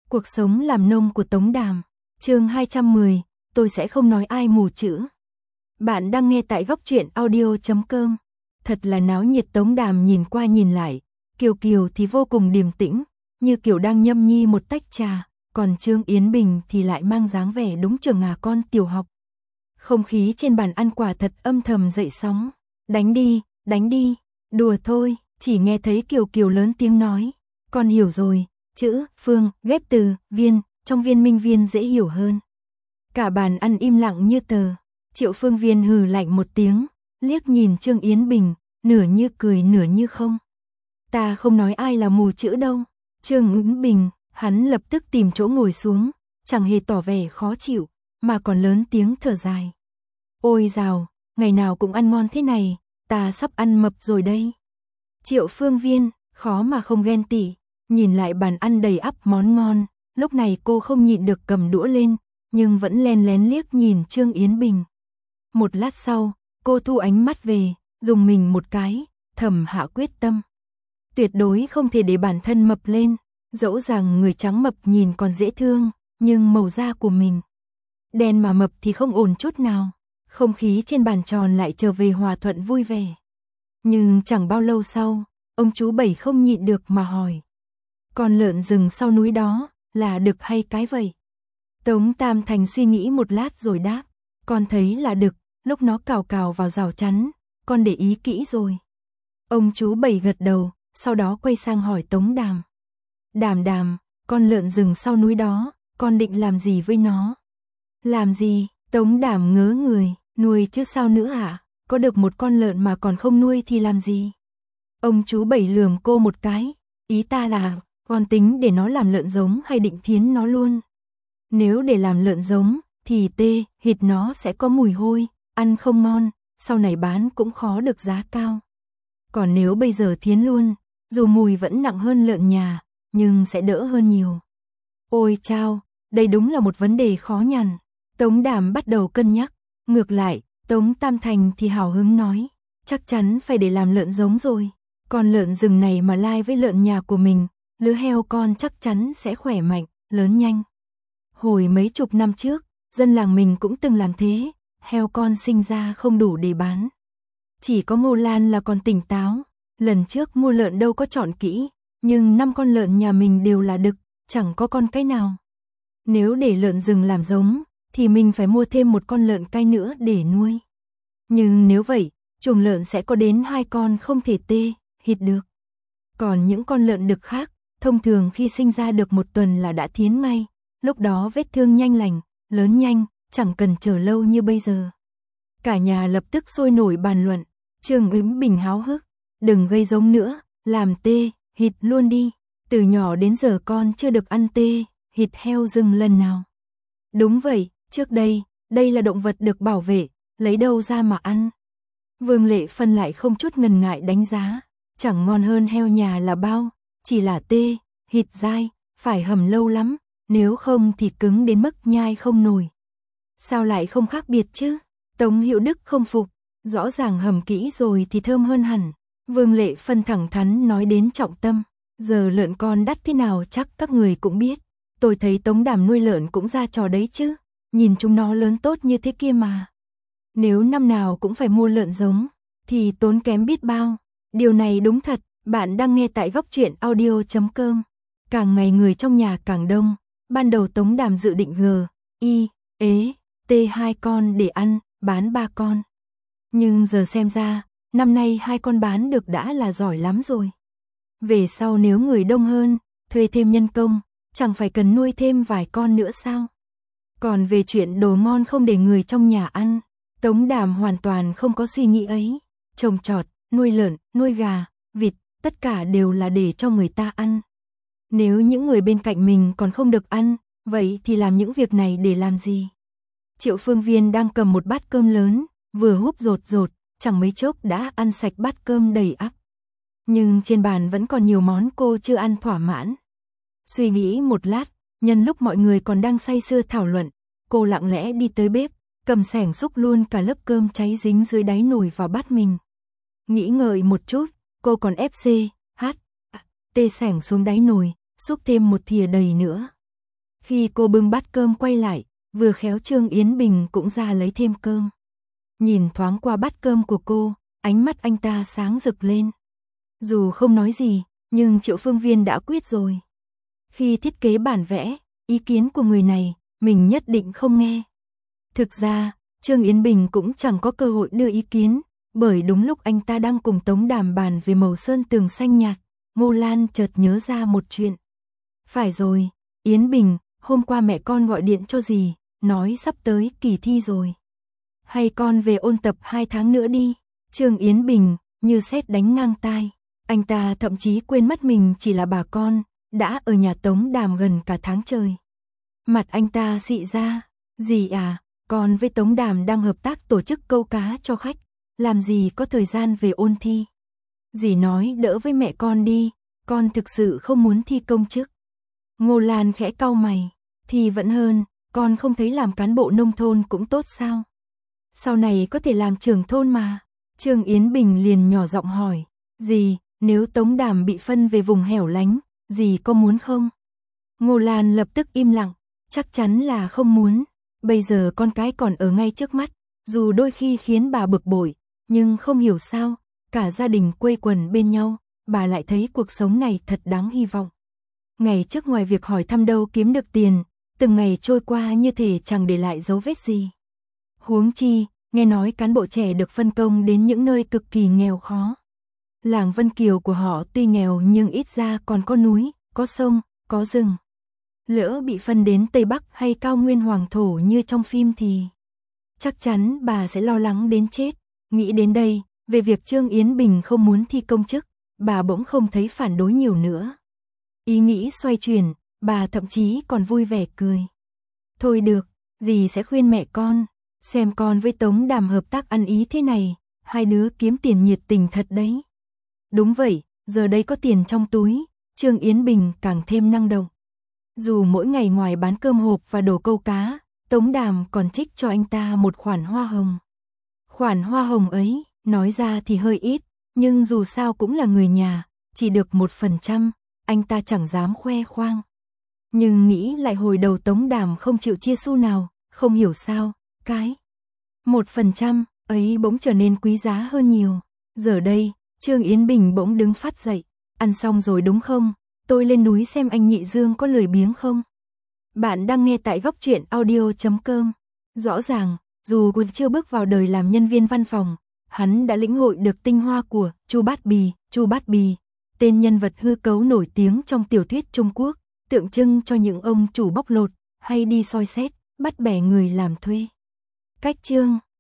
Cuộc sống làm nông của Tống Đàm. Chương 210, tôi sẽ không nói ai mù chữ. Bạn đang nghe tại góc truyện audio.com. Thật là náo nhiệt. Tống Đàm nhìn qua nhìn lại, Kiều Kiều thì vô cùng điềm tĩnh, như kiểu đang nhâm nhi một tách trà, còn Trương Yến Bình thì lại mang dáng vẻ đúng trường ngà con tiểu học. Không khí trên bàn ăn quả thật âm thầm dậy sóng. Đánh đi, đùa thôi. Chỉ nghe thấy Kiều Kiều lớn tiếng nói, con hiểu rồi, chữ, phương, ghép từ, viên, trong viên minh viên dễ hiểu hơn. Cả bàn ăn im lặng như tờ. Triệu Phương Viên hừ lạnh một tiếng, liếc nhìn Trương Yến Bình, nửa như cười nửa như không. Ta không nói ai là mù chữ đâu. Trương Yến Bình, hắn lập tức tìm chỗ ngồi xuống, chẳng hề tỏ vẻ khó chịu, mà còn lớn tiếng thở dài. Ôi dào, ngày nào cũng ăn ngon thế này, ta sắp ăn mập rồi đây. Triệu Phương Viên, khó mà không ghen tị, nhìn lại bàn ăn đầy ắp món ngon, lúc này cô không nhịn được cầm đũa lên, nhưng vẫn len lén liếc nhìn Trương Yến Bình. Một lát sau, cô thu ánh mắt về, dùng mình một cái, thầm hạ quyết tâm. Tuyệt đối không thể để bản thân mập lên, dẫu rằng người trắng mập nhìn còn dễ thương, nhưng màu da của mình đen mà mập thì không ổn chút nào. Không khí trên bàn tròn lại trở về hòa thuận vui vẻ. Nhưng chẳng bao lâu sau, ông chú Bảy không nhịn được mà hỏi. Con lợn rừng sau núi đó, là đực hay cái vậy? Tống Tam Thành suy nghĩ một lát rồi đáp. Con thấy là đực, lúc nó cào cào vào rào chắn, con để ý kỹ rồi. Ông chú Bảy gật đầu, sau đó quay sang hỏi Tống Đàm. Đàm, con lợn rừng sau núi đó, con định làm gì với nó? Làm gì? Tống Đàm ngớ người, nuôi chứ sao nữa hả? Có được một con lợn mà còn không nuôi thì làm gì? Ông chú Bảy lườm cô một cái, ý ta là, con tính để nó làm lợn giống hay định thiến nó luôn? Nếu để làm lợn giống, thì thịt nó sẽ có mùi hôi, ăn không ngon, sau này bán cũng khó được giá cao. Còn nếu bây giờ thiến luôn, dù mùi vẫn nặng hơn lợn nhà, nhưng sẽ đỡ hơn nhiều. Ôi chao, đây đúng là một vấn đề khó nhằn. Tống Đàm bắt đầu cân nhắc, ngược lại, Tống Tam Thành thì hào hứng nói, chắc chắn phải để làm lợn giống rồi. Con lợn rừng này mà lai với lợn nhà của mình, lứa heo con chắc chắn sẽ khỏe mạnh, lớn nhanh. Hồi mấy chục năm trước, dân làng mình cũng từng làm thế, heo con sinh ra không đủ để bán. Chỉ có Ngô Lan là còn tỉnh táo, lần trước mua lợn đâu có chọn kỹ, nhưng 5 con lợn nhà mình đều là đực, chẳng có con cái nào. Nếu để lợn rừng làm giống, thì mình phải mua thêm một con lợn cai nữa để nuôi. Nhưng nếu vậy, chuồng lợn sẽ có đến 2 con không thể thịt được. Còn những con lợn đực khác, thông thường khi sinh ra được 1 tuần là đã thiến ngay, lúc đó vết thương nhanh lành, lớn nhanh, chẳng cần chờ lâu như bây giờ. Cả nhà lập tức sôi nổi bàn luận, Trương Yến Bình háo hức, đừng gây giống nữa, làm thịt luôn đi, từ nhỏ đến giờ con chưa được ăn thịt heo rừng lần nào. Đúng vậy, trước đây là động vật được bảo vệ, lấy đâu ra mà ăn. Vương Lệ Phân lại không chút ngần ngại đánh giá, chẳng ngon hơn heo nhà là bao, chỉ là thịt dai, phải hầm lâu lắm, nếu không thì cứng đến mức nhai không nổi. Sao lại không khác biệt chứ? Tống Hiệu Đức không phục, rõ ràng hầm kỹ rồi thì thơm hơn hẳn. Vương Lệ Phân thẳng thắn nói đến trọng tâm, giờ lợn con đắt thế nào chắc các người cũng biết. Tôi thấy Tống Đàm nuôi lợn cũng ra trò đấy chứ, nhìn chúng nó lớn tốt như thế kia mà. Nếu năm nào cũng phải mua lợn giống, thì tốn kém biết bao. Điều này đúng thật, bạn đang nghe tại góc truyện audio.com. Càng ngày người trong nhà càng đông, ban đầu Tống Đàm dự định hai con để ăn, bán 3 con. Nhưng giờ xem ra, năm nay 2 con bán được đã là giỏi lắm rồi. Về sau nếu người đông hơn, thuê thêm nhân công, chẳng phải cần nuôi thêm vài con nữa sao? Còn về chuyện đồ ngon không để người trong nhà ăn, Tống Đàm hoàn toàn không có suy nghĩ ấy. Trồng trọt, nuôi lợn, nuôi gà, vịt, tất cả đều là để cho người ta ăn. Nếu những người bên cạnh mình còn không được ăn, vậy thì làm những việc này để làm gì? Triệu Phương Viên đang cầm một bát cơm lớn, vừa húp rột, chẳng mấy chốc đã ăn sạch bát cơm đầy ắp. Nhưng trên bàn vẫn còn nhiều món cô chưa ăn thỏa mãn. Suy nghĩ một lát, nhân lúc mọi người còn đang say sưa thảo luận, cô lặng lẽ đi tới bếp, cầm xẻng xúc luôn cả lớp cơm cháy dính dưới đáy nồi vào bát mình. Nghĩ ngợi một chút, cô còn ép xẻng xuống đáy nồi, xúc thêm một thìa đầy nữa. Khi cô bưng bát cơm quay lại, vừa khéo Trương Yến Bình cũng ra lấy thêm cơm. Nhìn thoáng qua bát cơm của cô, ánh mắt anh ta sáng rực lên. Dù không nói gì, nhưng Triệu Phương Viên đã quyết rồi. Khi thiết kế bản vẽ, ý kiến của người này, mình nhất định không nghe. Thực ra, Trương Yến Bình cũng chẳng có cơ hội đưa ý kiến, bởi đúng lúc anh ta đang cùng Tống Đàm bàn về màu sơn tường xanh nhạt, Ngô Lan chợt nhớ ra một chuyện. Phải rồi, Yến Bình, hôm qua mẹ con gọi điện cho dì, nói sắp tới kỳ thi rồi. Hay con về ôn tập 2 tháng nữa đi. Trương Yến Bình, như sét đánh ngang tai. Anh ta thậm chí quên mất mình chỉ là bà con, đã ở nhà Tống Đàm gần cả tháng trời. Mặt anh ta xị ra, dì à, con với Tống Đàm đang hợp tác tổ chức câu cá cho khách, làm gì có thời gian về ôn thi. Dì nói đỡ với mẹ con đi, con thực sự không muốn thi công chức. Ngô Lan khẽ cau mày, thì vẫn hơn, con không thấy làm cán bộ nông thôn cũng tốt sao? Sau này có thể làm trưởng thôn mà. Trương Yến Bình liền nhỏ giọng hỏi, dì, nếu Tống Đàm bị phân về vùng hẻo lánh, dì có muốn không? Ngô Lan lập tức im lặng, chắc chắn là không muốn. Bây giờ con cái còn ở ngay trước mắt, dù đôi khi khiến bà bực bội, nhưng không hiểu sao, cả gia đình quây quần bên nhau, bà lại thấy cuộc sống này thật đáng hy vọng. Ngày trước ngoài việc hỏi thăm đâu kiếm được tiền, từng ngày trôi qua như thể chẳng để lại dấu vết gì. Huống chi, nghe nói cán bộ trẻ được phân công đến những nơi cực kỳ nghèo khó. Làng Vân Kiều của họ tuy nghèo nhưng ít ra còn có núi, có sông, có rừng. Lỡ bị phân đến Tây Bắc hay cao nguyên hoàng thổ như trong phim thì chắc chắn bà sẽ lo lắng đến chết. Nghĩ đến đây, về việc Trương Yến Bình không muốn thi công chức, bà bỗng không thấy phản đối nhiều nữa. Ý nghĩ xoay chuyển, bà thậm chí còn vui vẻ cười. Thôi được, dì sẽ khuyên mẹ con, xem con với Tống Đàm hợp tác ăn ý thế này, hai đứa kiếm tiền nhiệt tình thật đấy. Đúng vậy, giờ đây có tiền trong túi, Trương Yến Bình càng thêm năng động. Dù mỗi ngày ngoài bán cơm hộp và đồ câu cá, Tống Đàm còn trích cho anh ta một khoản hoa hồng. Khoản hoa hồng ấy, nói ra thì hơi ít, nhưng dù sao cũng là người nhà, chỉ được 1%, anh ta chẳng dám khoe khoang. Nhưng nghĩ lại hồi đầu Tống Đàm không chịu chia xu nào, không hiểu sao, cái 1% ấy bỗng trở nên quý giá hơn nhiều. Giờ đây, Trương Yến Bình bỗng đứng phát dậy, ăn xong rồi đúng không? Tôi lên núi xem anh Nhị Dương có lười biếng không? Bạn đang nghe tại góc truyện audio.com. Rõ ràng, dù còn chưa bước vào đời làm nhân viên văn phòng, hắn đã lĩnh hội được tinh hoa của Chu Bát Bì, tên nhân vật hư cấu nổi tiếng trong tiểu thuyết Trung Quốc, tượng trưng cho những ông chủ bóc lột hay đi soi xét, bắt bẻ người làm thuê. Cách chương